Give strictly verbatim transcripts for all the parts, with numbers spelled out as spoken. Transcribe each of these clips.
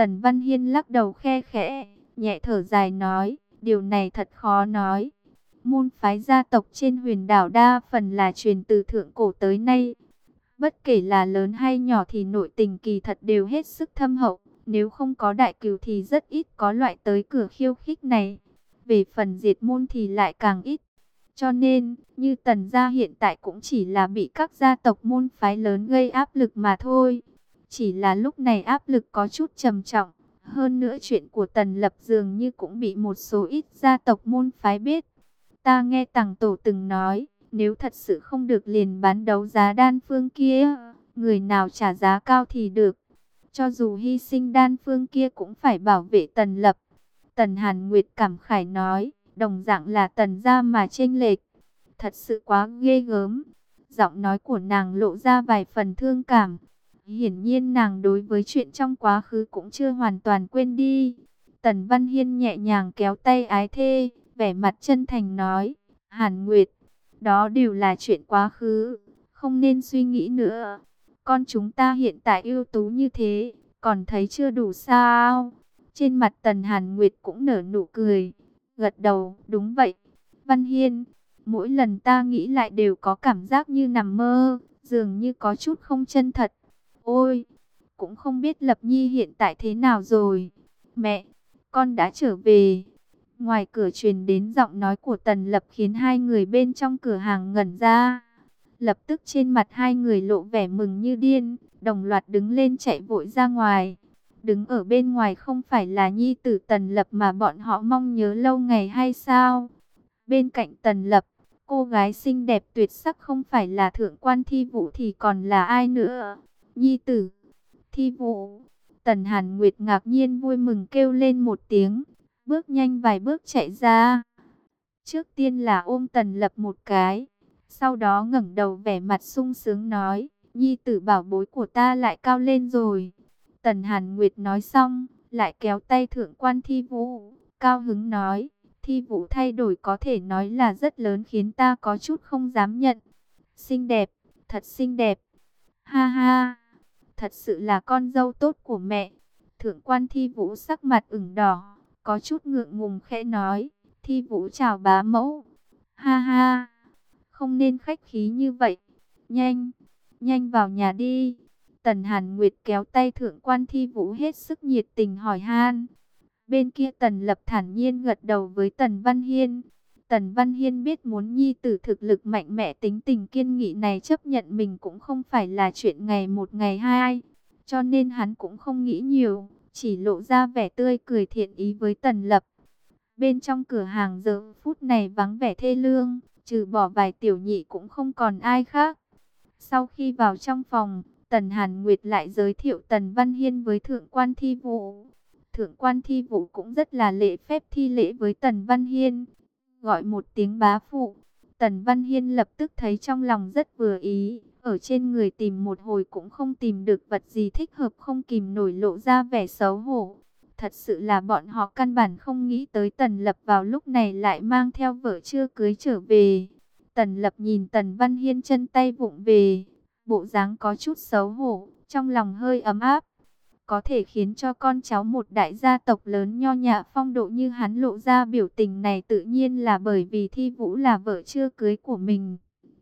Tần Văn Hiên lắc đầu khe khẽ, nhẹ thở dài nói, điều này thật khó nói. Môn phái gia tộc trên huyền đảo đa phần là truyền từ thượng cổ tới nay. Bất kể là lớn hay nhỏ thì nội tình kỳ thật đều hết sức thâm hậu. Nếu không có đại cừu thì rất ít có loại tới cửa khiêu khích này. Về phần diệt môn thì lại càng ít. Cho nên, như Tần gia hiện tại cũng chỉ là bị các gia tộc môn phái lớn gây áp lực mà thôi. Chỉ là lúc này áp lực có chút trầm trọng. Hơn nữa chuyện của Tần Lập dường như cũng bị một số ít gia tộc môn phái biết. Ta nghe Tằng Tổ từng nói, nếu thật sự không được liền bán đấu giá đan phương kia, người nào trả giá cao thì được. Cho dù hy sinh đan phương kia cũng phải bảo vệ Tần Lập. Tần Hàn Nguyệt cảm khái nói, đồng dạng là Tần gia mà chênh lệch. Thật sự quá ghê gớm. Giọng nói của nàng lộ ra vài phần thương cảm. Hiển nhiên nàng đối với chuyện trong quá khứ cũng chưa hoàn toàn quên đi. Tần Văn Hiên nhẹ nhàng kéo tay ái thê, vẻ mặt chân thành nói, Hàn Nguyệt, đó đều là chuyện quá khứ, không nên suy nghĩ nữa. Con chúng ta hiện tại ưu tú như thế, còn thấy chưa đủ sao? Trên mặt Tần Hàn Nguyệt cũng nở nụ cười, gật đầu, đúng vậy. Văn Hiên, mỗi lần ta nghĩ lại đều có cảm giác như nằm mơ, dường như có chút không chân thật. Ôi, cũng không biết Lập Nhi hiện tại thế nào rồi. Mẹ, con đã trở về. Ngoài cửa truyền đến giọng nói của Tần Lập khiến hai người bên trong cửa hàng ngẩn ra. Lập tức trên mặt hai người lộ vẻ mừng như điên, đồng loạt đứng lên chạy vội ra ngoài. Đứng ở bên ngoài không phải là nhi tử Tần Lập mà bọn họ mong nhớ lâu ngày hay sao? Bên cạnh Tần Lập, cô gái xinh đẹp tuyệt sắc không phải là thượng quan Thi Vũ thì còn là ai nữa? Nhi tử, Thi Vũ. Tần Hàn Nguyệt ngạc nhiên vui mừng kêu lên một tiếng, bước nhanh vài bước chạy ra. Trước tiên là ôm Tần Lập một cái, sau đó ngẩng đầu vẻ mặt sung sướng nói, nhi tử bảo bối của ta lại cao lên rồi. Tần Hàn Nguyệt nói xong, lại kéo tay thượng quan Thi Vũ, cao hứng nói, Thi Vũ thay đổi có thể nói là rất lớn khiến ta có chút không dám nhận. Xinh đẹp, thật xinh đẹp. Ha ha, thật sự là con dâu tốt của mẹ. Thượng quan Thi Vũ sắc mặt ửng đỏ, có chút ngượng ngùng khẽ nói, Thi Vũ chào bá mẫu. Ha ha, không nên khách khí như vậy. Nhanh, nhanh vào nhà đi. Tần Hàn Nguyệt kéo tay thượng quan Thi Vũ hết sức nhiệt tình hỏi han. Bên kia Tần Lập thản nhiên gật đầu với Tần Văn Hiên. Tần Văn Hiên biết muốn nhi tử thực lực mạnh mẽ tính tình kiên nghị này chấp nhận mình cũng không phải là chuyện ngày một ngày hai. Cho nên hắn cũng không nghĩ nhiều, chỉ lộ ra vẻ tươi cười thiện ý với Tần Lập. Bên trong cửa hàng giờ phút này vắng vẻ thê lương, trừ bỏ vài tiểu nhị cũng không còn ai khác. Sau khi vào trong phòng, Tần Hàn Nguyệt lại giới thiệu Tần Văn Hiên với Thượng quan Thi Vũ. Thượng quan Thi Vũ cũng rất là lễ phép thi lễ với Tần Văn Hiên, gọi một tiếng bá phụ. Tần Văn Hiên lập tức thấy trong lòng rất vừa ý, ở trên người tìm một hồi cũng không tìm được vật gì thích hợp, không kìm nổi lộ ra vẻ xấu hổ. Thật sự là bọn họ căn bản không nghĩ tới Tần Lập vào lúc này lại mang theo vợ chưa cưới trở về. Tần Lập nhìn Tần Văn Hiên chân tay vụng về, bộ dáng có chút xấu hổ, trong lòng hơi ấm áp. Có thể khiến cho con cháu một đại gia tộc lớn nho nhã phong độ như hắn lộ ra biểu tình này tự nhiên là bởi vì Thi Vũ là vợ chưa cưới của mình.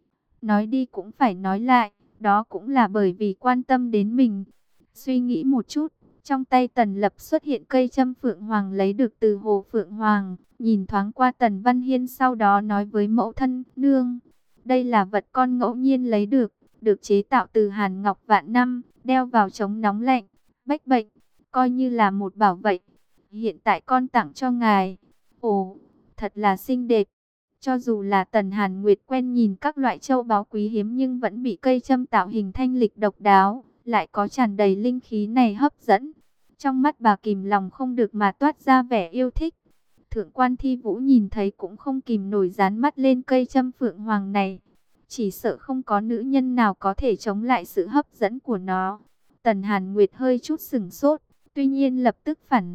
Nói đi cũng phải nói lại, đó cũng là bởi vì quan tâm đến mình. Suy nghĩ một chút, trong tay Tần Lập xuất hiện cây châm Phượng Hoàng lấy được từ Hồ Phượng Hoàng, nhìn thoáng qua Tần Văn Hiên sau đó nói với mẫu thân, nương, đây là vật con ngẫu nhiên lấy được, được chế tạo từ hàn ngọc vạn năm, đeo vào chống nóng lạnh, bách bệnh, coi như là một bảo vệ. Hiện tại con tặng cho ngài. Ồ, thật là xinh đẹp. Cho dù là Tần Hàn Nguyệt quen nhìn các loại châu báu quý hiếm nhưng vẫn bị cây châm tạo hình thanh lịch độc đáo, lại có tràn đầy linh khí này hấp dẫn. Trong mắt bà kìm lòng không được mà toát ra vẻ yêu thích. Thượng quan Thi Vũ nhìn thấy cũng không kìm nổi dán mắt lên cây châm Phượng Hoàng này. Chỉ sợ không có nữ nhân nào có thể chống lại sự hấp dẫn của nó. Tần Hàn Nguyệt hơi chút sửng sốt, tuy nhiên lập tức phản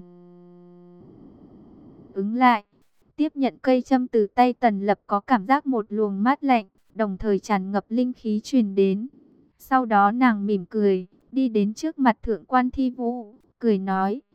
ứng lại. Tiếp nhận cây châm từ tay Tần Lập có cảm giác một luồng mát lạnh, đồng thời tràn ngập linh khí truyền đến. Sau đó nàng mỉm cười, đi đến trước mặt Thượng quan Thi Vũ, cười nói,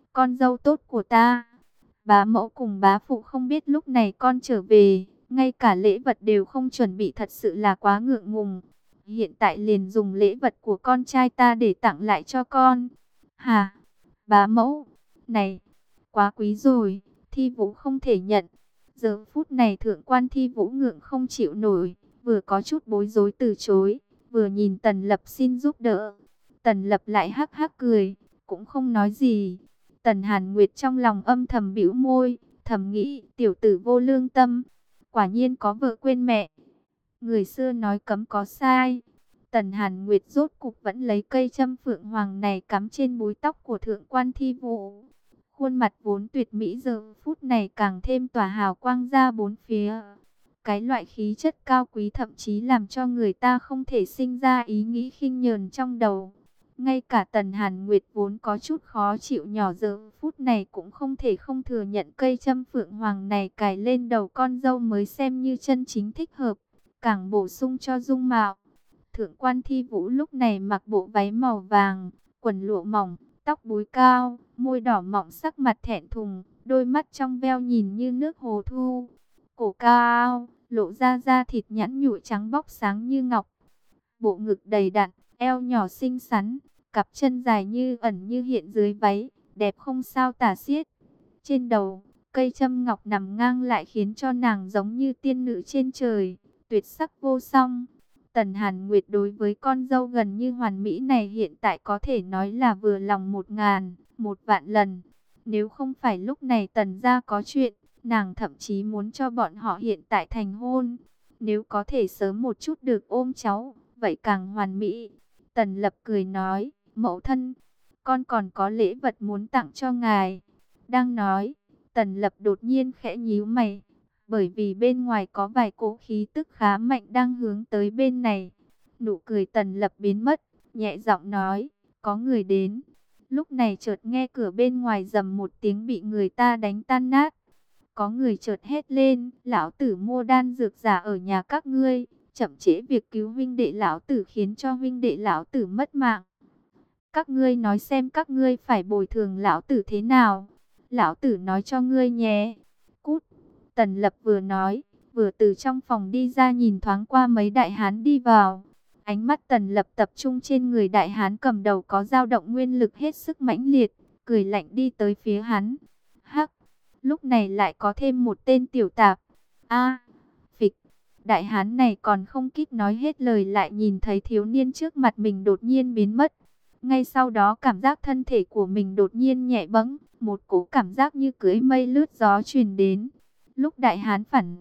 con dâu tốt của ta. Bá mẫu cùng bá phụ không biết lúc này con trở về, ngay cả lễ vật đều không chuẩn bị, thật sự là quá ngượng ngùng. Hiện tại liền dùng lễ vật của con trai ta để tặng lại cho con. Hà, bá mẫu, này, quá quý rồi, Thi Vũ không thể nhận. Giờ phút này thượng quan Thi Vũ ngượng không chịu nổi, vừa có chút bối rối từ chối, vừa nhìn Tần Lập xin giúp đỡ. Tần Lập lại hắc hắc cười, cũng không nói gì. Tần Hàn Nguyệt trong lòng âm thầm bĩu môi, thầm nghĩ tiểu tử vô lương tâm, quả nhiên có vợ quên mẹ. Người xưa nói cấm có sai. Tần Hàn Nguyệt rốt cục vẫn lấy cây châm phượng hoàng này cắm trên búi tóc của thượng quan Thi Vũ. Khuôn mặt vốn tuyệt mỹ giờ phút này càng thêm tỏa hào quang ra bốn phía. Cái loại khí chất cao quý thậm chí làm cho người ta không thể sinh ra ý nghĩ khinh nhờn trong đầu. Ngay cả Tần Hàn Nguyệt vốn có chút khó chịu nhỏ giờ phút này cũng không thể không thừa nhận cây châm phượng hoàng này cài lên đầu con dâu mới xem như chân chính thích hợp, càng bổ sung cho dung mạo. Thượng quan Thi Vũ lúc này mặc bộ váy màu vàng, quần lụa mỏng, tóc búi cao, môi đỏ mọng, sắc mặt thẹn thùng, đôi mắt trong veo nhìn như nước hồ thu. Cổ cao, lộ ra da thịt nhẵn nhụi trắng bóc sáng như ngọc. Bộ ngực đầy đặn, eo nhỏ xinh xắn, cặp chân dài như ẩn như hiện dưới váy, đẹp không sao tả xiết. Trên đầu, cây châm ngọc nằm ngang lại khiến cho nàng giống như tiên nữ trên trời, tuyệt sắc vô song. Tần Hàn Nguyệt đối với con dâu gần như hoàn mỹ này hiện tại có thể nói là vừa lòng một ngàn, một vạn lần. Nếu không phải lúc này Tần gia có chuyện, nàng thậm chí muốn cho bọn họ hiện tại thành hôn. Nếu có thể sớm một chút được ôm cháu, vậy càng hoàn mỹ. Tần Lập cười nói, mẫu thân, con còn có lễ vật muốn tặng cho ngài. Đang nói, Tần Lập đột nhiên khẽ nhíu mày, bởi vì bên ngoài có vài cỗ khí tức khá mạnh đang hướng tới bên này. Nụ cười Tần Lập biến mất, nhẹ giọng nói, có người đến. Lúc này chợt nghe cửa bên ngoài rầm một tiếng bị người ta đánh tan nát. Có người chợt hét lên, lão tử mua đan dược giả ở nhà các ngươi, chậm trễ việc cứu huynh đệ lão tử khiến cho huynh đệ lão tử mất mạng. Các ngươi nói xem các ngươi phải bồi thường lão tử thế nào? Lão tử nói cho ngươi nhé. Cút. Tần Lập vừa nói, vừa từ trong phòng đi ra nhìn thoáng qua mấy đại hán đi vào. Ánh mắt Tần Lập tập trung trên người đại hán cầm đầu có dao động nguyên lực hết sức mãnh liệt, cười lạnh đi tới phía hắn. Hắc, lúc này lại có thêm một tên tiểu tạp. A, phịch, đại hán này còn không kịp nói hết lời lại nhìn thấy thiếu niên trước mặt mình đột nhiên biến mất. Ngay sau đó cảm giác thân thể của mình đột nhiên nhẹ bẫng, một cỗ cảm giác như cưỡi mây lướt gió truyền đến. Lúc đại hán phản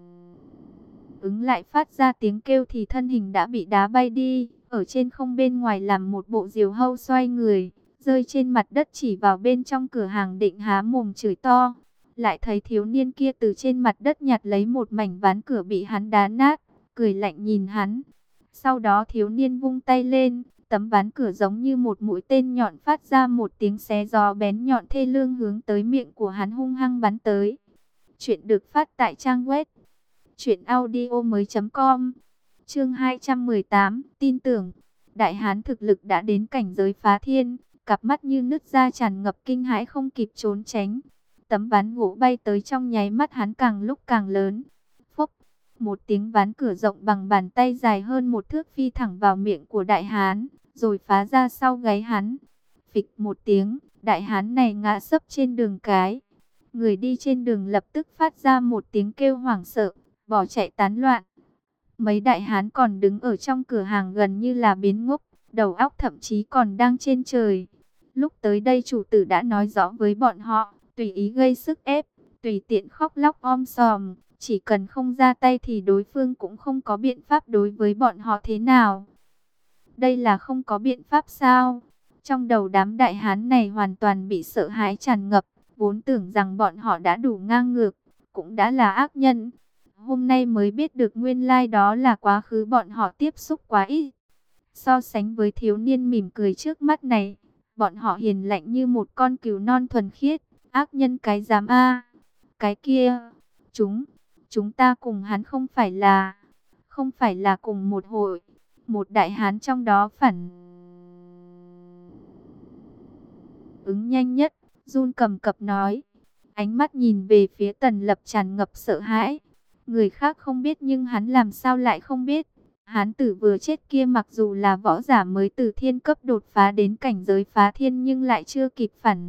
ứng lại phát ra tiếng kêu thì thân hình đã bị đá bay đi, ở trên không bên ngoài làm một bộ diều hâu xoay người, rơi trên mặt đất chỉ vào bên trong cửa hàng định há mồm chửi to. Lại thấy thiếu niên kia từ trên mặt đất nhặt lấy một mảnh ván cửa bị hắn đá nát, cười lạnh nhìn hắn. Sau đó thiếu niên vung tay lên, tấm ván cửa giống như một mũi tên nhọn phát ra một tiếng xé gió bén nhọn thê lương hướng tới miệng của hắn hung hăng bắn tới. Chuyện được phát tại trang web truyện audio mới chấm com. Chương hai trăm mười tám, tin tưởng. Đại hán thực lực đã đến cảnh giới phá thiên, cặp mắt như nứt ra tràn ngập kinh hãi không kịp trốn tránh. Tấm ván gỗ bay tới trong nháy mắt hắn càng lúc càng lớn. Phốc, một tiếng ván cửa rộng bằng bàn tay dài hơn một thước phi thẳng vào miệng của đại hán, rồi phá ra sau gáy hắn. Phịch một tiếng, đại hán này ngã sấp trên đường cái. Người đi trên đường lập tức phát ra một tiếng kêu hoảng sợ, bỏ chạy tán loạn. Mấy đại hán còn đứng ở trong cửa hàng gần như là biến ngốc, đầu óc thậm chí còn đang trên trời. Lúc tới đây chủ tử đã nói rõ với bọn họ, tùy ý gây sức ép, tùy tiện khóc lóc om sòm, chỉ cần không ra tay thì đối phương cũng không có biện pháp đối với bọn họ thế nào. Đây là không có biện pháp sao? Trong đầu đám đại hán này hoàn toàn bị sợ hãi tràn ngập, vốn tưởng rằng bọn họ đã đủ ngang ngược, cũng đã là ác nhân. Hôm nay mới biết được nguyên lai đó là quá khứ bọn họ tiếp xúc quá ít. So sánh với thiếu niên mỉm cười trước mắt này, bọn họ hiền lạnh như một con cừu non thuần khiết, ác nhân cái dám a. Cái kia, chúng, chúng ta cùng hắn không phải là, không phải là cùng một hội. Một đại hán trong đó phản ứng nhanh nhất, run cầm cập nói. Ánh mắt nhìn về phía Tần Lập tràn ngập sợ hãi. Người khác không biết nhưng hắn làm sao lại không biết. Hán tử vừa chết kia mặc dù là võ giả mới từ thiên cấp đột phá đến cảnh giới phá thiên nhưng lại chưa kịp phản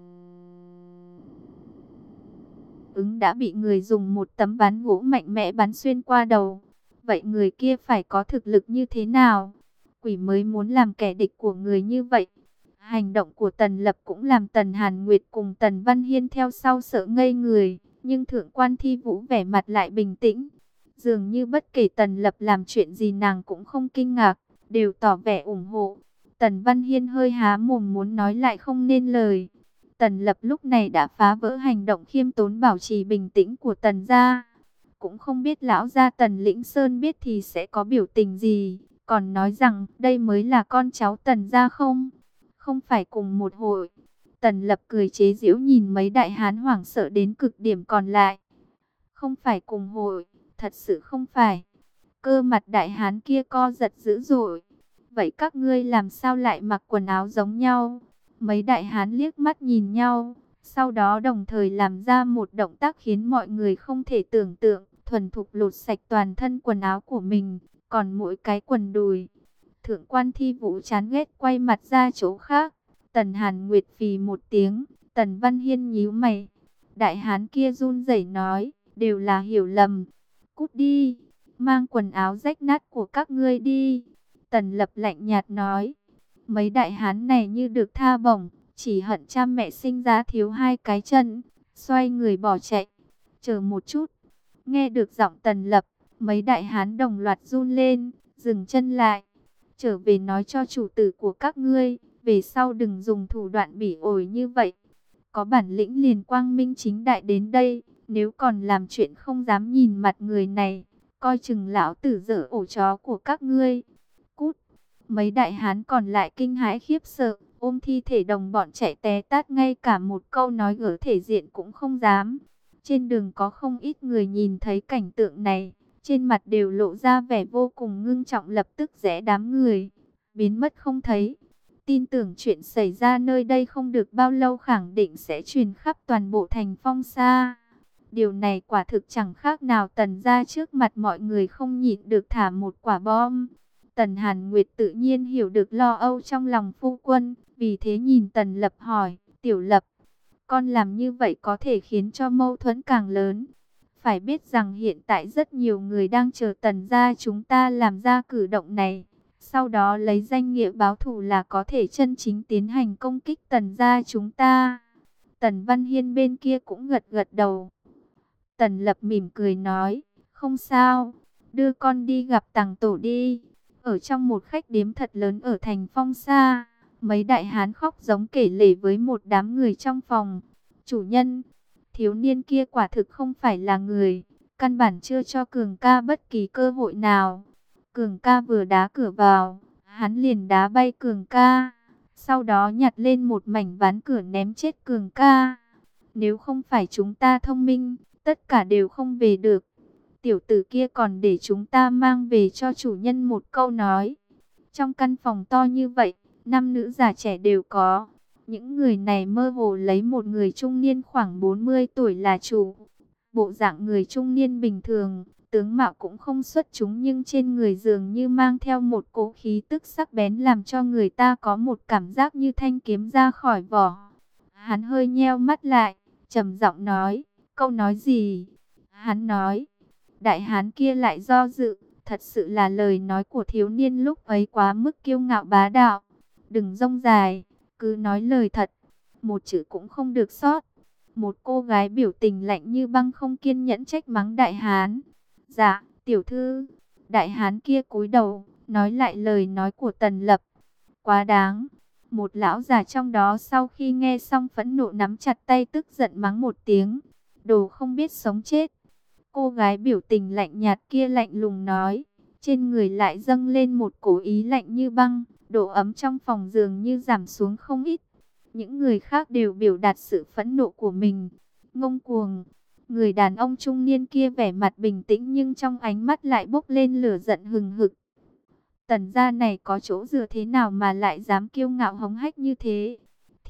ứng đã bị người dùng một tấm ván gỗ mạnh mẽ bắn xuyên qua đầu. Vậy người kia phải có thực lực như thế nào? Quỷ mới muốn làm kẻ địch của người như vậy. Hành động của Tần Lập cũng làm Tần Hàn Nguyệt cùng Tần Văn Hiên theo sau sợ ngây người. Nhưng Thượng quan Thi Vũ vẻ mặt lại bình tĩnh. Dường như bất kể Tần Lập làm chuyện gì nàng cũng không kinh ngạc, đều tỏ vẻ ủng hộ. Tần Văn Hiên hơi há mồm muốn nói lại không nên lời. Tần Lập lúc này đã phá vỡ hành động khiêm tốn bảo trì bình tĩnh của Tần gia. Cũng không biết lão gia Tần Lĩnh Sơn biết thì sẽ có biểu tình gì. Còn nói rằng đây mới là con cháu Tần gia không? Không phải cùng một hội. Tần Lập cười chế giễu nhìn mấy đại hán hoảng sợ đến cực điểm còn lại. Không phải cùng hội, thật sự không phải. Cơ mặt đại hán kia co giật dữ dội. Vậy các ngươi làm sao lại mặc quần áo giống nhau? Mấy đại hán liếc mắt nhìn nhau, sau đó đồng thời làm ra một động tác khiến mọi người không thể tưởng tượng, thuần thục lột sạch toàn thân quần áo của mình, còn mỗi cái quần đùi. Thượng quan Thi Vũ chán ghét quay mặt ra chỗ khác. Tần Hàn Nguyệt phì một tiếng, Tần Văn Hiên nhíu mày. Đại hán kia run rẩy nói, đều là hiểu lầm. Cút đi, mang quần áo rách nát của các ngươi đi. Tần Lập lạnh nhạt nói. Mấy đại hán này như được tha bổng, chỉ hận cha mẹ sinh ra thiếu hai cái chân, xoay người bỏ chạy. Chờ một chút, nghe được giọng Tần Lập, mấy đại hán đồng loạt run lên, dừng chân lại. Trở về nói cho chủ tử của các ngươi, về sau đừng dùng thủ đoạn bỉ ổi như vậy. Có bản lĩnh liền quang minh chính đại đến đây, nếu còn làm chuyện không dám nhìn mặt người này, coi chừng lão tử dở ổ chó của các ngươi. Cút! Mấy đại hán còn lại kinh hãi khiếp sợ, ôm thi thể đồng bọn chạy té tát, ngay cả một câu nói gỡ thể diện cũng không dám. Trên đường có không ít người nhìn thấy cảnh tượng này, trên mặt đều lộ ra vẻ vô cùng ngưng trọng, lập tức rẽ đám người, biến mất không thấy. Tin tưởng chuyện xảy ra nơi đây không được bao lâu khẳng định sẽ truyền khắp toàn bộ thành Phong Sa. Điều này quả thực chẳng khác nào Tần gia trước mặt mọi người không nhịn được thả một quả bom. Tần Hàn Nguyệt tự nhiên hiểu được lo âu trong lòng phu quân, vì thế nhìn Tần Lập hỏi, Tiểu Lập, con làm như vậy có thể khiến cho mâu thuẫn càng lớn. Phải biết rằng hiện tại rất nhiều người đang chờ Tần gia chúng ta làm ra cử động này. Sau đó lấy danh nghĩa báo thù là có thể chân chính tiến hành công kích Tần gia chúng ta. Tần Văn Hiên bên kia cũng gật gật đầu. Tần Lập mỉm cười nói, không sao, đưa con đi gặp Tằng Tổ đi. Ở trong một khách điếm thật lớn ở thành Phong Sa, mấy đại hán khóc giống kể lể với một đám người trong phòng. Chủ nhân, thiếu niên kia quả thực không phải là người, căn bản chưa cho Cường ca bất kỳ cơ hội nào. Cường ca vừa đá cửa vào, hắn liền đá bay Cường ca, sau đó nhặt lên một mảnh ván cửa ném chết Cường ca. Nếu không phải chúng ta thông minh, tất cả đều không về được. Tiểu tử kia còn để chúng ta mang về cho chủ nhân một câu nói. Trong căn phòng to như vậy, nam nữ già trẻ đều có. Những người này mơ hồ lấy một người trung niên khoảng bốn mươi tuổi là chủ. Bộ dạng người trung niên bình thường, tướng mạo cũng không xuất chúng, nhưng trên người dường như mang theo một cỗ khí tức sắc bén làm cho người ta có một cảm giác như thanh kiếm ra khỏi vỏ. Hắn hơi nheo mắt lại, trầm giọng nói, câu nói gì? Hắn nói, đại hán kia lại do dự, thật sự là lời nói của thiếu niên lúc ấy quá mức kiêu ngạo bá đạo. Đừng rông dài, cứ nói lời thật, một chữ cũng không được sót. Một cô gái biểu tình lạnh như băng không kiên nhẫn trách mắng đại hán. Dạ, tiểu thư. Đại hán kia cúi đầu, nói lại lời nói của Tần Lập. Quá đáng. Một lão già trong đó sau khi nghe xong phẫn nộ nắm chặt tay tức giận mắng một tiếng. Đồ không biết sống chết. Cô gái biểu tình lạnh nhạt kia lạnh lùng nói. Trên người lại dâng lên một cổ ý lạnh như băng. Độ ấm trong phòng dường như giảm xuống không ít. Những người khác đều biểu đạt sự phẫn nộ của mình. Ngông cuồng. Người đàn ông trung niên kia vẻ mặt bình tĩnh nhưng trong ánh mắt lại bốc lên lửa giận hừng hực. Tần gia này có chỗ dựa thế nào mà lại dám kiêu ngạo hống hách như thế?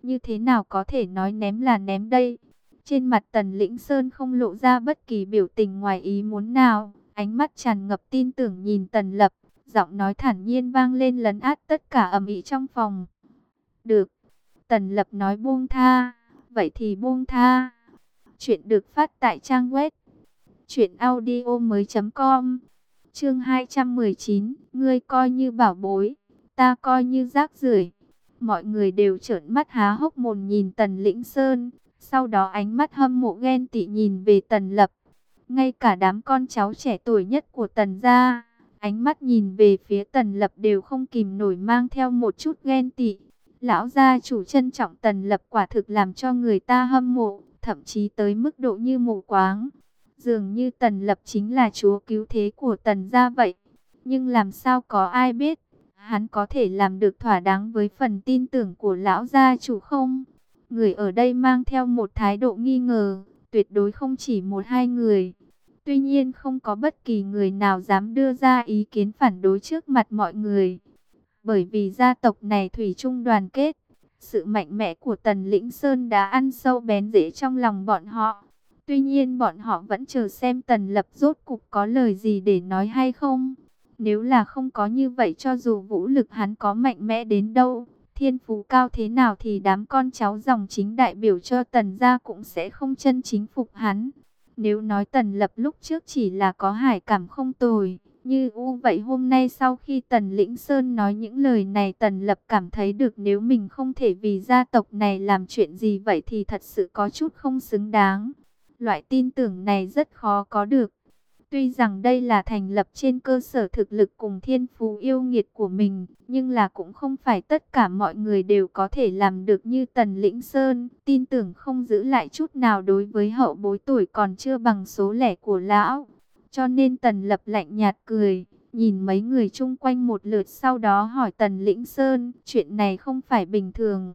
như thế nào có thể nói ném là ném đây? Trên mặt Tần Lĩnh Sơn không lộ ra bất kỳ biểu tình ngoài ý muốn nào, ánh mắt tràn ngập tin tưởng nhìn Tần Lập, giọng nói thản nhiên vang lên lấn át tất cả ầm ĩ trong phòng. Được, Tần Lập nói buông tha, vậy thì buông tha. Chuyện được phát tại trang web truyện audio mới chấm com. Chương hai trăm mười chín, ngươi coi như bảo bối, ta coi như rác rưởi. Mọi người đều trợn mắt há hốc mồm nhìn Tần Lĩnh Sơn, sau đó ánh mắt hâm mộ ghen tị nhìn về Tần Lập. Ngay cả đám con cháu trẻ tuổi nhất của Tần gia, ánh mắt nhìn về phía Tần Lập đều không kìm nổi mang theo một chút ghen tị. Lão gia chủ trân trọng Tần Lập quả thực làm cho người ta hâm mộ, thậm chí tới mức độ như mù quáng. Dường như Tần Lập chính là chúa cứu thế của Tần gia vậy. Nhưng làm sao có ai biết, hắn có thể làm được thỏa đáng với phần tin tưởng của lão gia chủ không? Người ở đây mang theo một thái độ nghi ngờ, tuyệt đối không chỉ một hai người. Tuy nhiên không có bất kỳ người nào dám đưa ra ý kiến phản đối trước mặt mọi người. Bởi vì gia tộc này thủy chung đoàn kết, sự mạnh mẽ của Tần Lĩnh Sơn đã ăn sâu bén rễ trong lòng bọn họ. Tuy nhiên bọn họ vẫn chờ xem Tần Lập rốt cục có lời gì để nói hay không. Nếu là không có như vậy, cho dù vũ lực hắn có mạnh mẽ đến đâu, thiên phú cao thế nào thì đám con cháu dòng chính đại biểu cho Tần gia cũng sẽ không chân chính phục hắn. Nếu nói Tần Lập lúc trước chỉ là có hải cảm không tồi, như u vậy hôm nay sau khi Tần Lĩnh Sơn nói những lời này, Tần Lập cảm thấy được nếu mình không thể vì gia tộc này làm chuyện gì vậy thì thật sự có chút không xứng đáng. Loại tin tưởng này rất khó có được. Tuy rằng đây là thành lập trên cơ sở thực lực cùng thiên phú yêu nghiệt của mình, nhưng là cũng không phải tất cả mọi người đều có thể làm được như Tần Lĩnh Sơn. Tin tưởng không giữ lại chút nào đối với hậu bối tuổi còn chưa bằng số lẻ của lão. Cho nên Tần Lập lạnh nhạt cười, nhìn mấy người chung quanh một lượt, sau đó hỏi Tần Lĩnh Sơn, chuyện này không phải bình thường.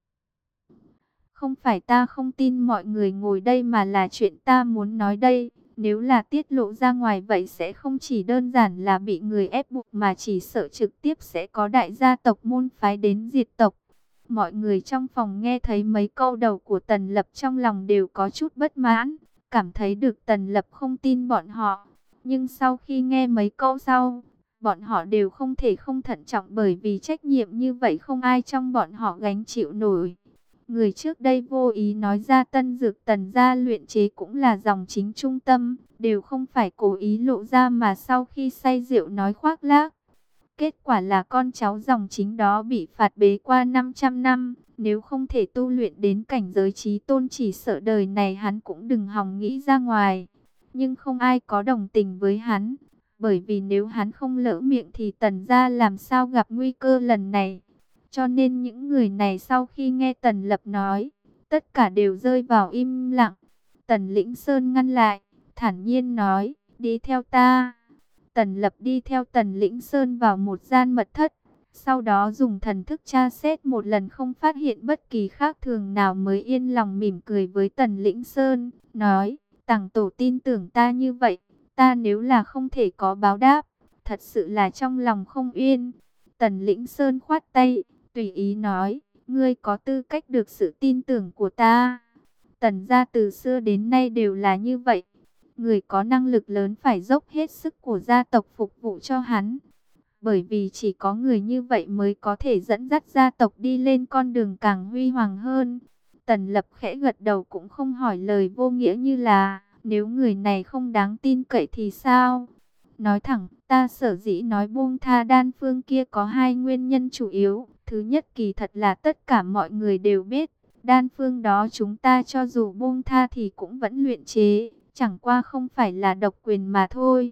Không phải ta không tin mọi người ngồi đây, mà là chuyện ta muốn nói đây. Nếu là tiết lộ ra ngoài vậy sẽ không chỉ đơn giản là bị người ép buộc, mà chỉ sợ trực tiếp sẽ có đại gia tộc môn phái đến diệt tộc. Mọi người trong phòng nghe thấy mấy câu đầu của Tần Lập trong lòng đều có chút bất mãn, cảm thấy được Tần Lập không tin bọn họ. Nhưng sau khi nghe mấy câu sau, bọn họ đều không thể không thận trọng, bởi vì trách nhiệm như vậy không ai trong bọn họ gánh chịu nổi. Người trước đây vô ý nói ra tân dược Tần gia luyện chế cũng là dòng chính trung tâm, đều không phải cố ý lộ ra, mà sau khi say rượu nói khoác lác. Kết quả là con cháu dòng chính đó bị phạt bế qua năm trăm năm, nếu không thể tu luyện đến cảnh giới chí tôn chỉ sợ đời này hắn cũng đừng hòng nghĩ ra ngoài. Nhưng không ai có đồng tình với hắn, bởi vì nếu hắn không lỡ miệng thì Tần gia làm sao gặp nguy cơ lần này. Cho nên những người này sau khi nghe Tần Lập nói, tất cả đều rơi vào im lặng. Tần Lĩnh Sơn ngăn lại, thản nhiên nói, đi theo ta. Tần Lập đi theo Tần Lĩnh Sơn vào một gian mật thất, sau đó dùng thần thức tra xét một lần không phát hiện bất kỳ khác thường nào mới yên lòng mỉm cười với Tần Lĩnh Sơn, nói, Tằng tổ tin tưởng ta như vậy, ta nếu là không thể có báo đáp, thật sự là trong lòng không yên. Tần Lĩnh Sơn khoát tay, tùy ý nói, ngươi có tư cách được sự tin tưởng của ta. Tần gia từ xưa đến nay đều là như vậy. Người có năng lực lớn phải dốc hết sức của gia tộc phục vụ cho hắn. Bởi vì chỉ có người như vậy mới có thể dẫn dắt gia tộc đi lên con đường càng huy hoàng hơn. Tần Lập khẽ gật đầu, cũng không hỏi lời vô nghĩa như là, nếu người này không đáng tin cậy thì sao? Nói thẳng, ta sở dĩ nói buông tha đan phương kia có hai nguyên nhân chủ yếu. Thứ nhất kỳ thật là tất cả mọi người đều biết, đan phương đó chúng ta cho dù buông tha thì cũng vẫn luyện chế, chẳng qua không phải là độc quyền mà thôi.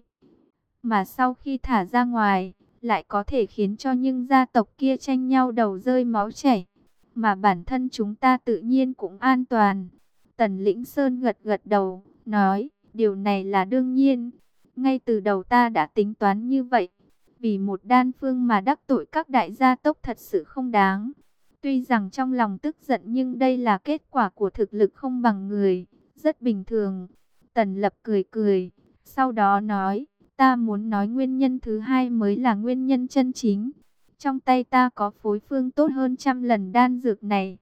Mà sau khi thả ra ngoài, lại có thể khiến cho những gia tộc kia tranh nhau đầu rơi máu chảy, mà bản thân chúng ta tự nhiên cũng an toàn. Tần Lĩnh Sơn gật gật đầu, nói, điều này là đương nhiên. Ngay từ đầu ta đã tính toán như vậy. Vì một đan phương mà đắc tội các đại gia tộc thật sự không đáng. Tuy rằng trong lòng tức giận nhưng đây là kết quả của thực lực không bằng người, rất bình thường. Tần Lập cười cười, sau đó nói, ta muốn nói nguyên nhân thứ hai mới là nguyên nhân chân chính. Trong tay ta có phối phương tốt hơn trăm lần đan dược này.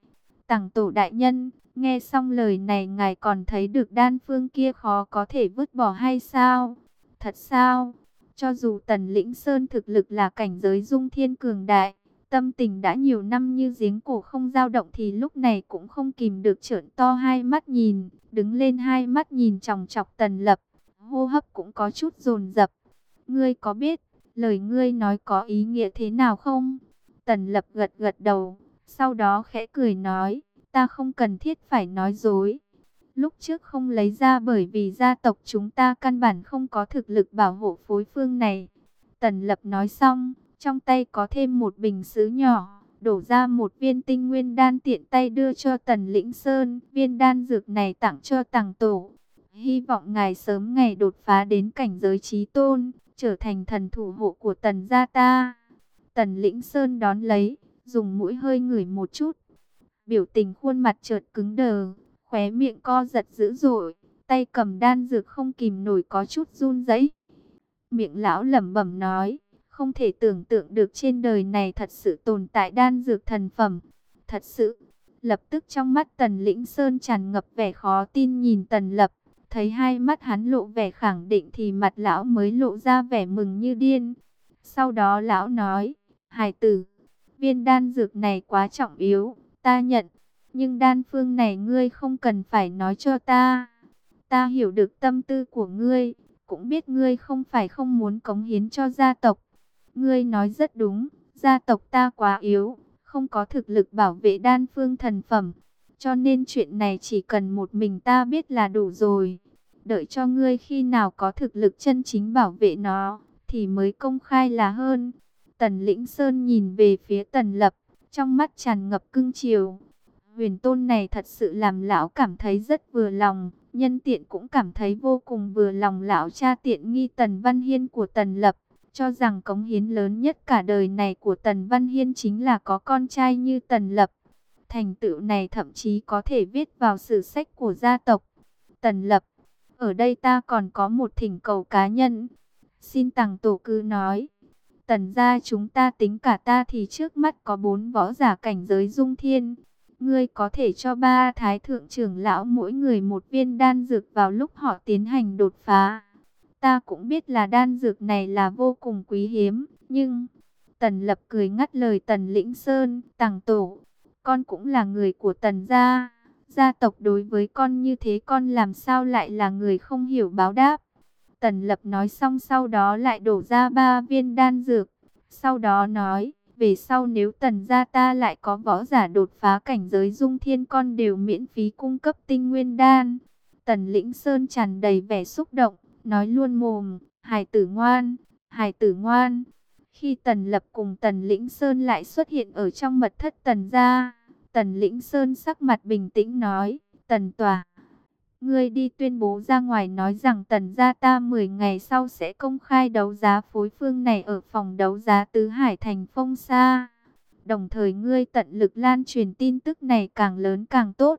Tằng tổ đại nhân, nghe xong lời này ngài còn thấy được đan phương kia khó có thể vứt bỏ hay sao? Thật sao? Cho dù Tần Lĩnh Sơn thực lực là cảnh giới dung thiên cường đại, tâm tình đã nhiều năm như giếng cổ không dao động thì lúc này cũng không kìm được trợn to hai mắt nhìn, đứng lên hai mắt nhìn chòng chọc Tần Lập, hô hấp cũng có chút dồn dập. Ngươi có biết lời ngươi nói có ý nghĩa thế nào không? Tần Lập gật gật đầu, sau đó khẽ cười nói, ta không cần thiết phải nói dối. Lúc trước không lấy ra bởi vì gia tộc chúng ta căn bản không có thực lực bảo hộ phối phương này. Tần Lập nói xong, trong tay có thêm một bình sứ nhỏ, đổ ra một viên tinh nguyên đan tiện tay đưa cho Tần Lĩnh Sơn. Viên đan dược này tặng cho Tằng tổ. Hy vọng ngài sớm ngày đột phá đến cảnh giới chí tôn, trở thành thần thủ hộ của Tần gia ta. Tần Lĩnh Sơn đón lấy, dùng mũi hơi ngửi một chút. Biểu tình khuôn mặt chợt cứng đờ, khóe miệng co giật dữ dội, tay cầm đan dược không kìm nổi có chút run rẩy. Miệng lão lẩm bẩm nói, không thể tưởng tượng được trên đời này thật sự tồn tại đan dược thần phẩm. Thật sự, lập tức trong mắt Tần Lĩnh Sơn tràn ngập vẻ khó tin nhìn Tần Lập. Thấy hai mắt hắn lộ vẻ khẳng định thì mặt lão mới lộ ra vẻ mừng như điên. Sau đó lão nói, hài tử, viên đan dược này quá trọng yếu, ta nhận. Nhưng đan phương này ngươi không cần phải nói cho ta. Ta hiểu được tâm tư của ngươi, cũng biết ngươi không phải không muốn cống hiến cho gia tộc. Ngươi nói rất đúng, gia tộc ta quá yếu, không có thực lực bảo vệ đan phương thần phẩm. Cho nên chuyện này chỉ cần một mình ta biết là đủ rồi. Đợi cho ngươi khi nào có thực lực chân chính bảo vệ nó, thì mới công khai là hơn. Tần Lĩnh Sơn nhìn về phía Tần Lập, trong mắt tràn ngập cưng chiều. Huyền tôn này thật sự làm lão cảm thấy rất vừa lòng, nhân tiện cũng cảm thấy vô cùng vừa lòng lão cha tiện nghi Tần Văn Hiên của Tần Lập, cho rằng cống hiến lớn nhất cả đời này của Tần Văn Hiên chính là có con trai như Tần Lập. Thành tựu này thậm chí có thể viết vào sử sách của gia tộc. Tần Lập, ở đây ta còn có một thỉnh cầu cá nhân. Xin Tằng tổ cứ nói. Tần gia chúng ta tính cả ta thì trước mắt có bốn võ giả cảnh giới dung thiên. Ngươi có thể cho ba thái thượng trưởng lão mỗi người một viên đan dược vào lúc họ tiến hành đột phá. Ta cũng biết là đan dược này là vô cùng quý hiếm, nhưng... Tần Lập cười ngắt lời Tần Lĩnh Sơn, Tằng tổ, con cũng là người của Tần gia. Gia tộc đối với con như thế con làm sao lại là người không hiểu báo đáp. Tần Lập nói xong sau đó lại đổ ra ba viên đan dược. Sau đó nói, về sau nếu Tần gia ta lại có võ giả đột phá cảnh giới dung thiên con đều miễn phí cung cấp tinh nguyên đan. Tần Lĩnh Sơn tràn đầy vẻ xúc động, nói luôn mồm, hài tử ngoan, hài tử ngoan. Khi Tần Lập cùng Tần Lĩnh Sơn lại xuất hiện ở trong mật thất Tần gia, Tần Lĩnh Sơn sắc mặt bình tĩnh nói, Tần tòa, ngươi đi tuyên bố ra ngoài nói rằng Tần gia ta mười ngày sau sẽ công khai đấu giá phối phương này ở phòng đấu giá Tứ Hải thành Phong Sa. Đồng thời ngươi tận lực lan truyền tin tức này càng lớn càng tốt.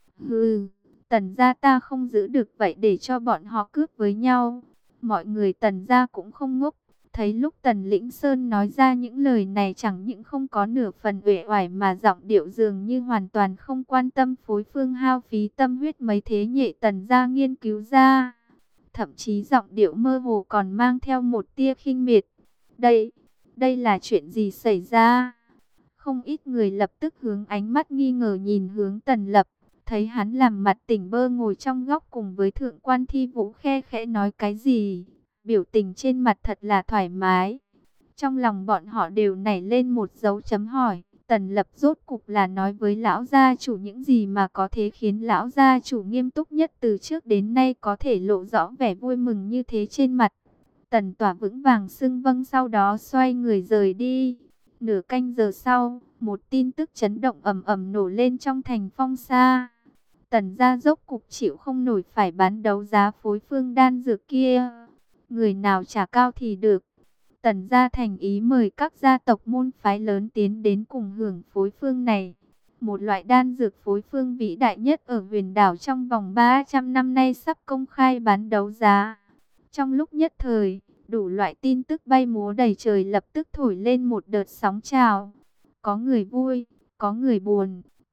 Hừ, Tần gia ta không giữ được vậy để cho bọn họ cướp với nhau. Mọi người Tần gia cũng không ngốc. Thấy lúc Tần Lĩnh Sơn nói ra những lời này chẳng những không có nửa phần uể oải mà giọng điệu dường như hoàn toàn không quan tâm phối phương hao phí tâm huyết mấy thế hệ Tần gia nghiên cứu ra. Thậm chí giọng điệu mơ hồ còn mang theo một tia khinh miệt. Đây, đây là chuyện gì xảy ra? Không ít người lập tức hướng ánh mắt nghi ngờ nhìn hướng Tần Lập. Thấy hắn làm mặt tỉnh bơ ngồi trong góc cùng với thượng quan Thi Vũ khe khẽ nói cái gì. Biểu tình trên mặt thật là thoải mái. Trong lòng bọn họ đều nảy lên một dấu chấm hỏi. Tần Lập rốt cục là nói với lão gia chủ những gì mà có thể khiến lão gia chủ nghiêm túc nhất từ trước đến nay có thể lộ rõ vẻ vui mừng như thế trên mặt. Tần Tỏa vững vàng xưng vâng sau đó xoay người rời đi. Nửa canh giờ sau, một tin tức chấn động ầm ầm nổ lên trong thành Phong Sa. Tần gia dốc cục chịu không nổi phải bán đấu giá phối phương đan dược kia. Người nào trả cao thì được. Tần gia thành ý mời các gia tộc môn phái lớn tiến đến cùng hưởng phối phương này. Một loại đan dược phối phương vĩ đại nhất ở huyền đảo trong vòng ba trăm năm nay sắp công khai bán đấu giá. Trong lúc nhất thời, đủ loại tin tức bay múa đầy trời lập tức thổi lên một đợt sóng trào. Có người vui, có người buồn,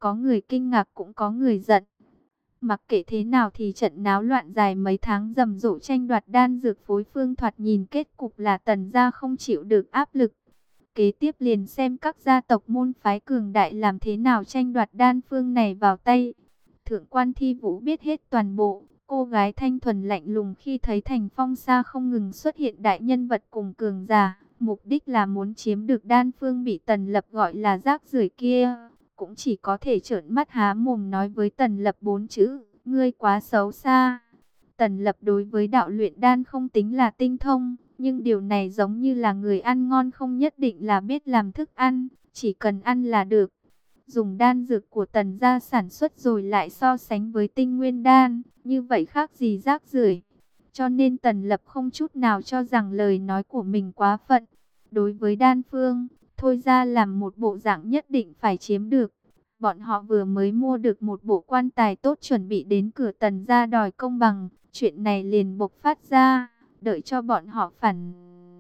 Có người kinh ngạc cũng có người giận. Mặc kệ thế nào thì trận náo loạn dài mấy tháng rầm rộ tranh đoạt đan dược phối phương thoạt nhìn kết cục là Tần gia không chịu được áp lực. Kế tiếp liền xem các gia tộc môn phái cường đại làm thế nào tranh đoạt đan phương này vào tay. Thượng quan Thi Vũ biết hết toàn bộ. Cô gái thanh thuần lạnh lùng khi thấy Thành Phong Sa không ngừng xuất hiện đại nhân vật cùng cường giả. Mục đích là muốn chiếm được đan phương bị Tần Lập gọi là rác rưởi kia. Cũng chỉ có thể trợn mắt há mồm nói với Tần Lập bốn chữ: ngươi quá xấu xa. Tần Lập đối với đạo luyện đan không tính là tinh thông, nhưng điều này giống như là người ăn ngon không nhất định là biết làm thức ăn, chỉ cần ăn là được. Dùng đan dược của Tần gia sản xuất rồi lại so sánh với tinh nguyên đan, như vậy khác gì rác rưởi. Cho nên Tần Lập không chút nào cho rằng lời nói của mình quá phận. Đối với đan phương, thôi ra làm một bộ dạng nhất định phải chiếm được. Bọn họ vừa mới mua được một bộ quan tài tốt chuẩn bị đến cửa Tần gia đòi công bằng. Chuyện này liền bộc phát ra, đợi cho bọn họ phản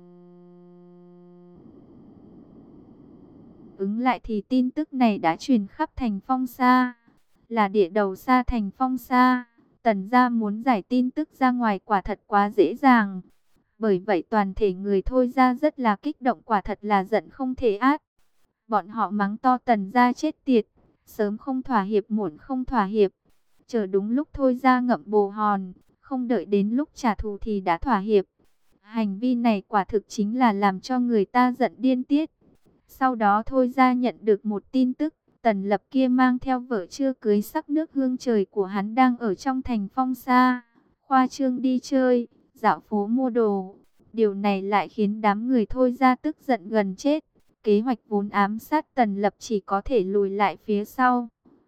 ứng lại thì tin tức này đã truyền khắp thành Phong Sa. Là địa đầu xa thành Phong Sa, Tần gia muốn giải tin tức ra ngoài quả thật quá dễ dàng. Bởi vậy toàn thể người thôi ra rất là kích động, quả thật là giận không thể át. Bọn họ mắng to Tần gia chết tiệt, sớm không thỏa hiệp muộn không thỏa hiệp. Chờ đúng lúc thôi ra ngậm bồ hòn, không đợi đến lúc trả thù thì đã thỏa hiệp. Hành vi này quả thực chính là làm cho người ta giận điên tiết. Sau đó thôi ra nhận được một tin tức, Tần Lập kia mang theo vợ chưa cưới sắc nước hương trời của hắn đang ở trong thành Phong Sa, khoa trương đi chơi, dạo phố mua đồ. Điều này lại khiến đám người thôi ra tức giận gần chết. Kế hoạch vốn ám sát Tần Lập chỉ có thể lùi lại phía sau.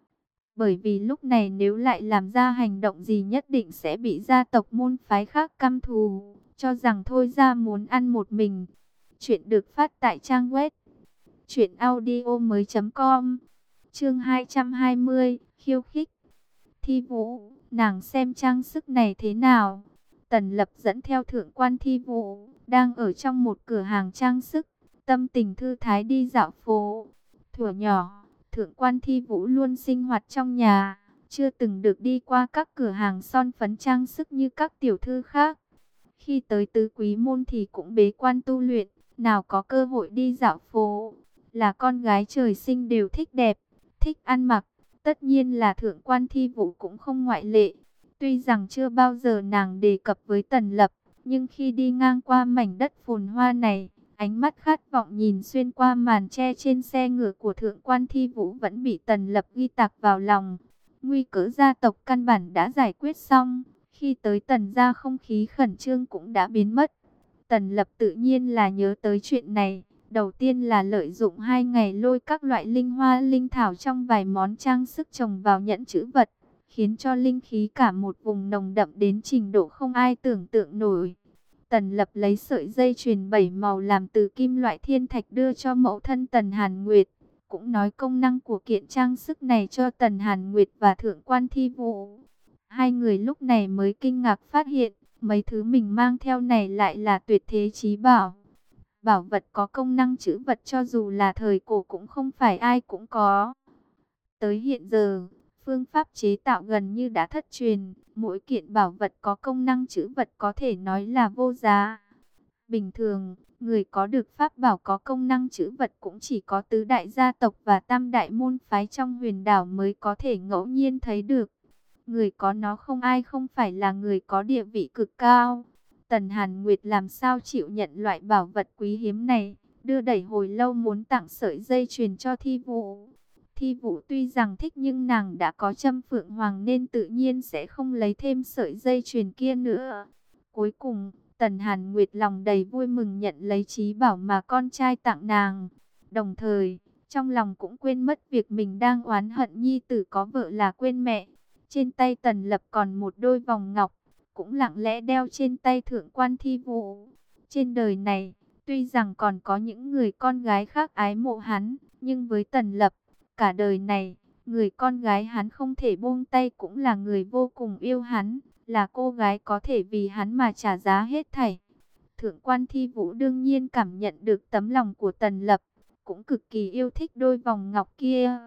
Bởi vì lúc này nếu lại làm ra hành động gì nhất định sẽ bị gia tộc môn phái khác căm thù, cho rằng thôi ra muốn ăn một mình. Chuyện được phát tại trang web truyện audio mới chấm com. Chương hai trăm hai mươi, khiêu khích. Thi Vũ, nàng xem trang sức này thế nào? Tần Lập dẫn theo thượng quan Thi Vũ, đang ở trong một cửa hàng trang sức, tâm tình thư thái đi dạo phố. Thuở nhỏ, thượng quan Thi Vũ luôn sinh hoạt trong nhà, chưa từng được đi qua các cửa hàng son phấn trang sức như các tiểu thư khác. Khi tới tứ quý môn thì cũng bế quan tu luyện, nào có cơ hội đi dạo phố. Là con gái trời sinh đều thích đẹp, thích ăn mặc, tất nhiên là thượng quan Thi Vũ cũng không ngoại lệ. Tuy rằng chưa bao giờ nàng đề cập với Tần Lập, nhưng khi đi ngang qua mảnh đất phồn hoa này, ánh mắt khát vọng nhìn xuyên qua màn che trên xe ngựa của thượng quan Thi Vũ vẫn bị Tần Lập ghi tạc vào lòng. Nguy cơ gia tộc căn bản đã giải quyết xong, khi tới Tần gia không khí khẩn trương cũng đã biến mất. Tần Lập tự nhiên là nhớ tới chuyện này. Đầu tiên là lợi dụng hai ngày lôi các loại linh hoa linh thảo trong vài món trang sức trồng vào nhẫn trữ vật, khiến cho linh khí cả một vùng nồng đậm đến trình độ không ai tưởng tượng nổi. Tần Lập lấy sợi dây chuyền bảy màu làm từ kim loại thiên thạch đưa cho mẫu thân Tần Hàn Nguyệt, cũng nói công năng của kiện trang sức này cho Tần Hàn Nguyệt và thượng quan Thi Vũ. Hai người lúc này mới kinh ngạc phát hiện, mấy thứ mình mang theo này lại là tuyệt thế chí bảo. Bảo vật có công năng trữ vật cho dù là thời cổ cũng không phải ai cũng có. Tới hiện giờ, phương pháp chế tạo gần như đã thất truyền, mỗi kiện bảo vật có công năng trữ vật có thể nói là vô giá. Bình thường, người có được pháp bảo có công năng trữ vật cũng chỉ có tứ đại gia tộc và tam đại môn phái trong huyền đảo mới có thể ngẫu nhiên thấy được. Người có nó không ai không phải là người có địa vị cực cao. Tần Hàn Nguyệt làm sao chịu nhận loại bảo vật quý hiếm này, đưa đẩy hồi lâu muốn tặng sợi dây chuyền cho Thi Vũ. Thi Vũ tuy rằng thích nhưng nàng đã có Trâm Phượng Hoàng nên tự nhiên sẽ không lấy thêm sợi dây chuyền kia nữa. Cuối cùng, Tần Hàn Nguyệt lòng đầy vui mừng nhận lấy chí bảo mà con trai tặng nàng. Đồng thời, trong lòng cũng quên mất việc mình đang oán hận nhi tử có vợ là quên mẹ. Trên tay Tần Lập còn một đôi vòng ngọc, cũng lặng lẽ đeo trên tay thượng quan Thi Vũ. Trên đời này, tuy rằng còn có những người con gái khác ái mộ hắn, nhưng với Tần Lập, cả đời này, người con gái hắn không thể buông tay cũng là người vô cùng yêu hắn, là cô gái có thể vì hắn mà trả giá hết thảy. Thượng quan Thi Vũ đương nhiên cảm nhận được tấm lòng của Tần Lập, cũng cực kỳ yêu thích đôi vòng ngọc kia.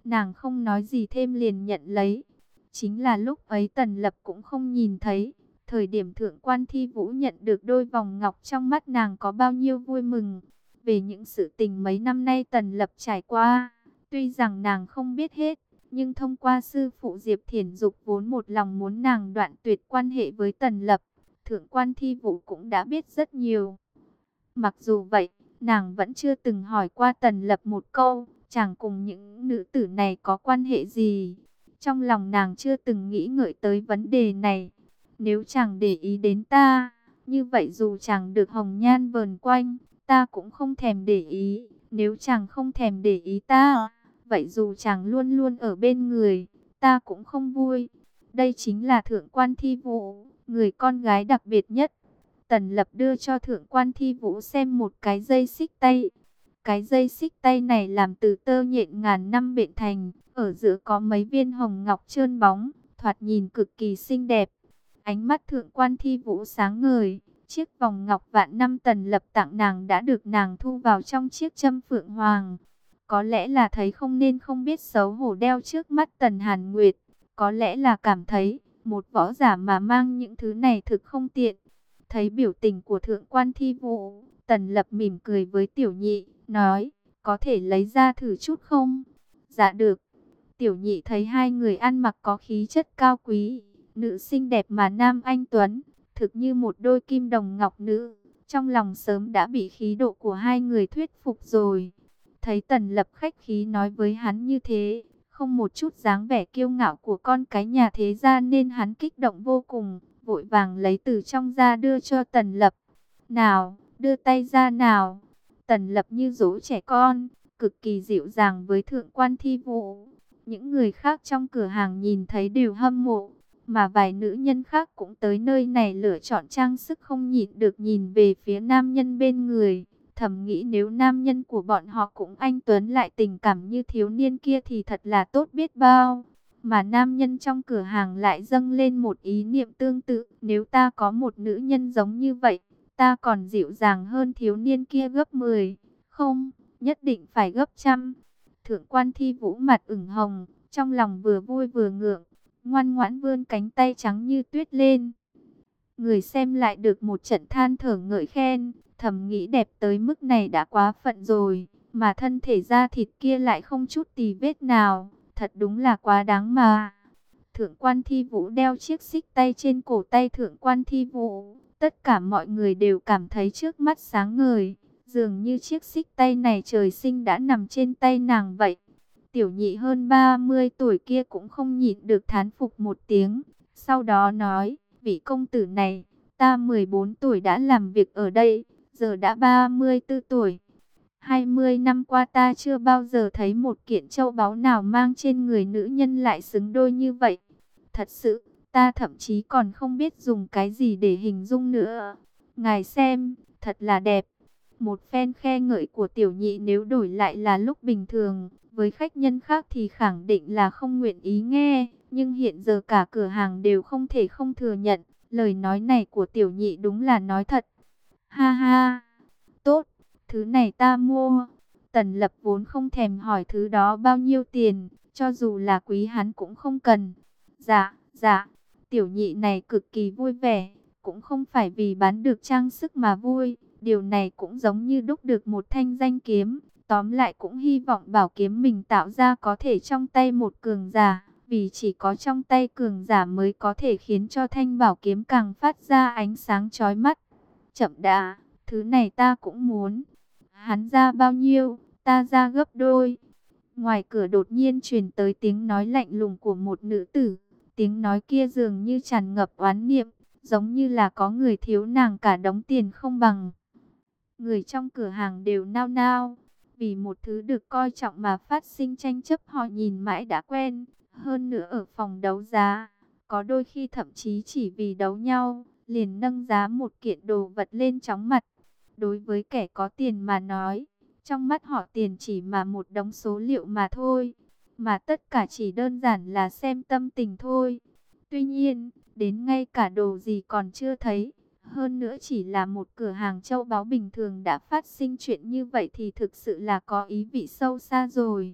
Nàng không nói gì thêm liền nhận lấy. Chính là lúc ấy Tần Lập cũng không nhìn thấy. Thời điểm Thượng quan Thi Vũ nhận được đôi vòng ngọc, trong mắt nàng có bao nhiêu vui mừng. Về những sự tình mấy năm nay Tần Lập trải qua, tuy rằng nàng không biết hết, nhưng thông qua sư phụ Diệp Thiển Dục vốn một lòng muốn nàng đoạn tuyệt quan hệ với Tần Lập, Thượng quan Thi Vũ cũng đã biết rất nhiều. Mặc dù vậy, nàng vẫn chưa từng hỏi qua Tần Lập một câu, chàng cùng những nữ tử này có quan hệ gì. Trong lòng nàng chưa từng nghĩ ngợi tới vấn đề này. Nếu chàng để ý đến ta, như vậy dù chàng được hồng nhan vờn quanh, ta cũng không thèm để ý. Nếu chàng không thèm để ý ta, vậy dù chàng luôn luôn ở bên người, ta cũng không vui. Đây chính là Thượng quan Thi Vũ, người con gái đặc biệt nhất. Tần Lập đưa cho Thượng quan Thi Vũ xem một cái dây xích tay. Cái dây xích tay này làm từ tơ nhện ngàn năm bện thành, ở giữa có mấy viên hồng ngọc trơn bóng, thoạt nhìn cực kỳ xinh đẹp. Ánh mắt Thượng quan Thi Vũ sáng ngời, chiếc vòng ngọc vạn năm Tần Lập tặng nàng đã được nàng thu vào trong chiếc châm phượng hoàng. Có lẽ là thấy không nên không biết xấu hổ đeo trước mắt Tần Hàn Nguyệt, có lẽ là cảm thấy một võ giả mà mang những thứ này thực không tiện. Thấy biểu tình của Thượng quan Thi Vũ, Tần Lập mỉm cười với Tiểu Nhị, nói, có thể lấy ra thử chút không? Dạ được. Tiểu Nhị thấy hai người ăn mặc có khí chất cao quý, nữ xinh đẹp mà nam anh tuấn, thực như một đôi kim đồng ngọc nữ. Trong lòng sớm đã bị khí độ của hai người thuyết phục rồi. Thấy Tần Lập khách khí nói với hắn như thế, không một chút dáng vẻ kiêu ngạo của con cái nhà thế gia, nên hắn kích động vô cùng, vội vàng lấy từ trong ra đưa cho Tần Lập. Nào, đưa tay ra nào. Tần Lập như dỗ trẻ con, cực kỳ dịu dàng với Thượng quan Thi Vũ. Những người khác trong cửa hàng nhìn thấy đều hâm mộ, mà vài nữ nhân khác cũng tới nơi này lựa chọn trang sức, không nhịn được nhìn về phía nam nhân bên người. Thầm nghĩ nếu nam nhân của bọn họ cũng anh tuấn lại tình cảm như thiếu niên kia thì thật là tốt biết bao. Mà nam nhân trong cửa hàng lại dâng lên một ý niệm tương tự. Nếu ta có một nữ nhân giống như vậy, ta còn dịu dàng hơn thiếu niên kia gấp mười. Không, nhất định phải gấp trăm. Thượng quan Thi Vũ mặt ửng hồng, trong lòng vừa vui vừa ngượng, ngoan ngoãn vươn cánh tay trắng như tuyết lên. Người xem lại được một trận than thở ngợi khen, thầm nghĩ đẹp tới mức này đã quá phận rồi, mà thân thể da thịt kia lại không chút tì vết nào, thật đúng là quá đáng mà. Thượng quan Thi Vũ đeo chiếc xích tay trên cổ tay Thượng quan Thi Vũ, tất cả mọi người đều cảm thấy trước mắt sáng ngời, dường như chiếc xích tay này trời sinh đã nằm trên tay nàng vậy. Tiểu Nhị hơn ba mươi tuổi kia cũng không nhịn được thán phục một tiếng, sau đó nói, vị công tử này, ta mười bốn tuổi đã làm việc ở đây, giờ đã ba mươi tư tuổi. hai mươi năm qua ta chưa bao giờ thấy một kiện châu báu nào mang trên người nữ nhân lại xứng đôi như vậy. Thật sự, ta thậm chí còn không biết dùng cái gì để hình dung nữa. Ngài xem, thật là đẹp. Một phen khe ngợi của Tiểu Nhị nếu đổi lại là lúc bình thường, với khách nhân khác thì khẳng định là không nguyện ý nghe. Nhưng hiện giờ cả cửa hàng đều không thể không thừa nhận, lời nói này của Tiểu Nhị đúng là nói thật. Ha ha, tốt, thứ này ta mua. Tần Lập vốn không thèm hỏi thứ đó bao nhiêu tiền, cho dù là quý hắn cũng không cần. Dạ, dạ, Tiểu Nhị này cực kỳ vui vẻ, cũng không phải vì bán được trang sức mà vui. Điều này cũng giống như đúc được một thanh danh kiếm, tóm lại cũng hy vọng bảo kiếm mình tạo ra có thể trong tay một cường giả. Vì chỉ có trong tay cường giả mới có thể khiến cho thanh bảo kiếm càng phát ra ánh sáng chói mắt. Chậm đã, thứ này ta cũng muốn. Hắn ra bao nhiêu, ta ra gấp đôi. Ngoài cửa đột nhiên truyền tới tiếng nói lạnh lùng của một nữ tử. Tiếng nói kia dường như tràn ngập oán niệm, giống như là có người thiếu nàng cả đống tiền không bằng. Người trong cửa hàng đều nao nao, vì một thứ được coi trọng mà phát sinh tranh chấp, họ nhìn mãi đã quen. Hơn nữa ở phòng đấu giá, có đôi khi thậm chí chỉ vì đấu nhau, liền nâng giá một kiện đồ vật lên chóng mặt. Đối với kẻ có tiền mà nói, trong mắt họ tiền chỉ mà một đống số liệu mà thôi, mà tất cả chỉ đơn giản là xem tâm tình thôi. Tuy nhiên, đến ngay cả đồ gì còn chưa thấy, hơn nữa chỉ là một cửa hàng châu báu bình thường đã phát sinh chuyện như vậy thì thực sự là có ý vị sâu xa rồi.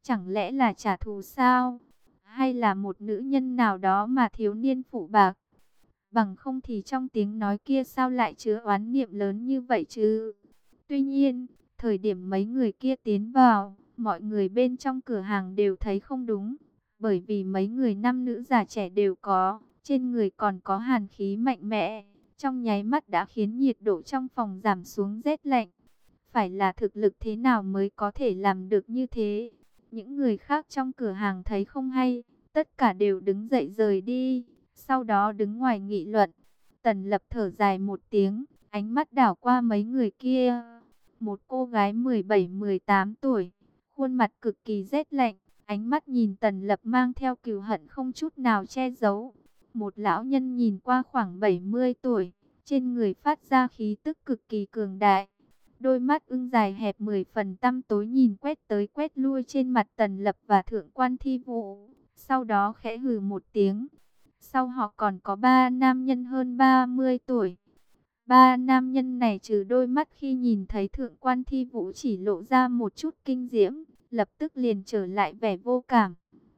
Chẳng lẽ là trả thù sao? Hay là một nữ nhân nào đó mà thiếu niên phụ bạc? Bằng không thì trong tiếng nói kia sao lại chứa oán niệm lớn như vậy chứ? Tuy nhiên, thời điểm mấy người kia tiến vào, mọi người bên trong cửa hàng đều thấy không đúng. Bởi vì mấy người nam nữ già trẻ đều có, trên người còn có hàn khí mạnh mẽ. Trong nháy mắt đã khiến nhiệt độ trong phòng giảm xuống rét lạnh. Phải là thực lực thế nào mới có thể làm được như thế? Những người khác trong cửa hàng thấy không hay, tất cả đều đứng dậy rời đi. Sau đó đứng ngoài nghị luận. Tần Lập thở dài một tiếng, ánh mắt đảo qua mấy người kia. Một cô gái mười bảy mười tám tuổi, khuôn mặt cực kỳ rét lạnh, ánh mắt nhìn Tần Lập mang theo cừu hận không chút nào che giấu. Một lão nhân nhìn qua khoảng bảy mươi tuổi, trên người phát ra khí tức cực kỳ cường đại. Đôi mắt ưng dài hẹp mười phần tăm tối nhìn quét tới quét lui trên mặt Tần Lập và Thượng quan Thi Vũ. Sau đó khẽ hừ một tiếng. Sau họ còn có ba nam nhân hơn ba mươi tuổi. Ba nam nhân này trừ đôi mắt khi nhìn thấy Thượng quan Thi Vũ chỉ lộ ra một chút kinh diễm, lập tức liền trở lại vẻ vô cảm.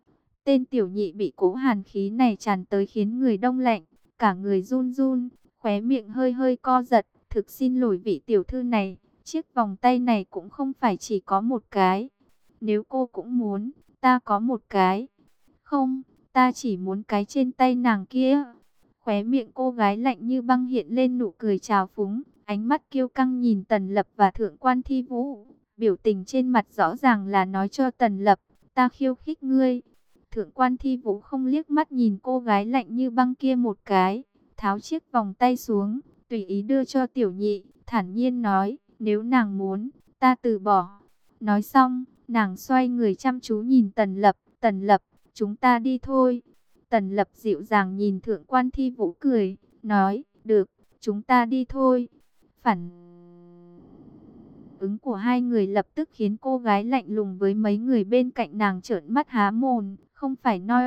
Tên tiểu nhị bị cỗ hàn khí này tràn tới khiến người đông lạnh, cả người run run, khóe miệng hơi hơi co giật. Thực xin lỗi vị tiểu thư này, chiếc vòng tay này cũng không phải chỉ có một cái. Nếu cô cũng muốn, ta có một cái. Không, ta chỉ muốn cái trên tay nàng kia. Khóe miệng cô gái lạnh như băng hiện lên nụ cười trào phúng, ánh mắt kiêu căng nhìn Tần Lập và Thượng quan Thi Vũ. Biểu tình trên mặt rõ ràng là nói cho Tần Lập, ta khiêu khích ngươi. Thượng quan Thi Vũ không liếc mắt nhìn cô gái lạnh như băng kia một cái, tháo chiếc vòng tay xuống, tùy ý đưa cho tiểu nhị, thản nhiên nói, nếu nàng muốn, ta từ bỏ. Nói xong, nàng xoay người chăm chú nhìn Tần Lập, Tần Lập, chúng ta đi thôi. Tần Lập dịu dàng nhìn Thượng quan Thi Vũ cười, nói, được, chúng ta đi thôi. Phản ứng của hai người lập tức khiến cô gái lạnh lùng với mấy người bên cạnh nàng trợn mắt há mồm, không phải nói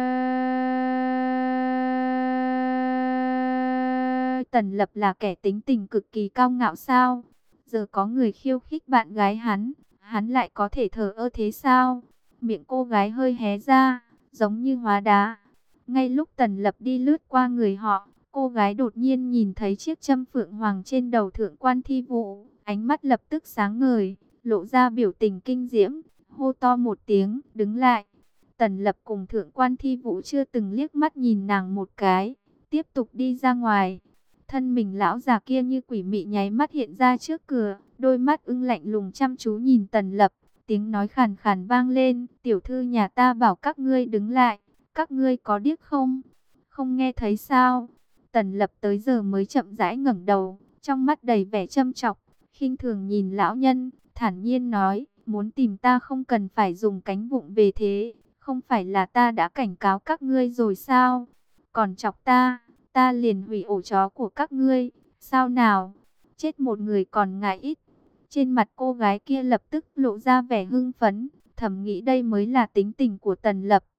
Tần Lập là kẻ tính tình cực kỳ cao ngạo sao? Giờ có người khiêu khích bạn gái hắn, hắn lại có thể thờ ơ thế sao? Miệng cô gái hơi hé ra, giống như hóa đá. Ngay lúc Tần Lập đi lướt qua người họ, cô gái đột nhiên nhìn thấy chiếc châm phượng hoàng trên đầu Thượng quan Thi Vũ, ánh mắt lập tức sáng ngời, lộ ra biểu tình kinh diễm, hô to một tiếng, đứng lại. Tần Lập cùng Thượng quan Thi Vũ chưa từng liếc mắt nhìn nàng một cái, tiếp tục đi ra ngoài. Thân mình lão già kia như quỷ mị nháy mắt hiện ra trước cửa, đôi mắt ưng lạnh lùng chăm chú nhìn Tần Lập, tiếng nói khàn khàn vang lên, tiểu thư nhà ta bảo các ngươi đứng lại, các ngươi có điếc không? Không nghe thấy sao? Tần Lập tới giờ mới chậm rãi ngẩng đầu, trong mắt đầy vẻ châm chọc, khinh thường nhìn lão nhân, thản nhiên nói, muốn tìm ta không cần phải dùng cánh vụng về thế, không phải là ta đã cảnh cáo các ngươi rồi sao? Còn chọc ta, ta liền hủy ổ chó của các ngươi, sao nào? Chết một người còn ngại ít. Trên mặt cô gái kia lập tức lộ ra vẻ hưng phấn, thầm nghĩ đây mới là tính tình của Tần Lập.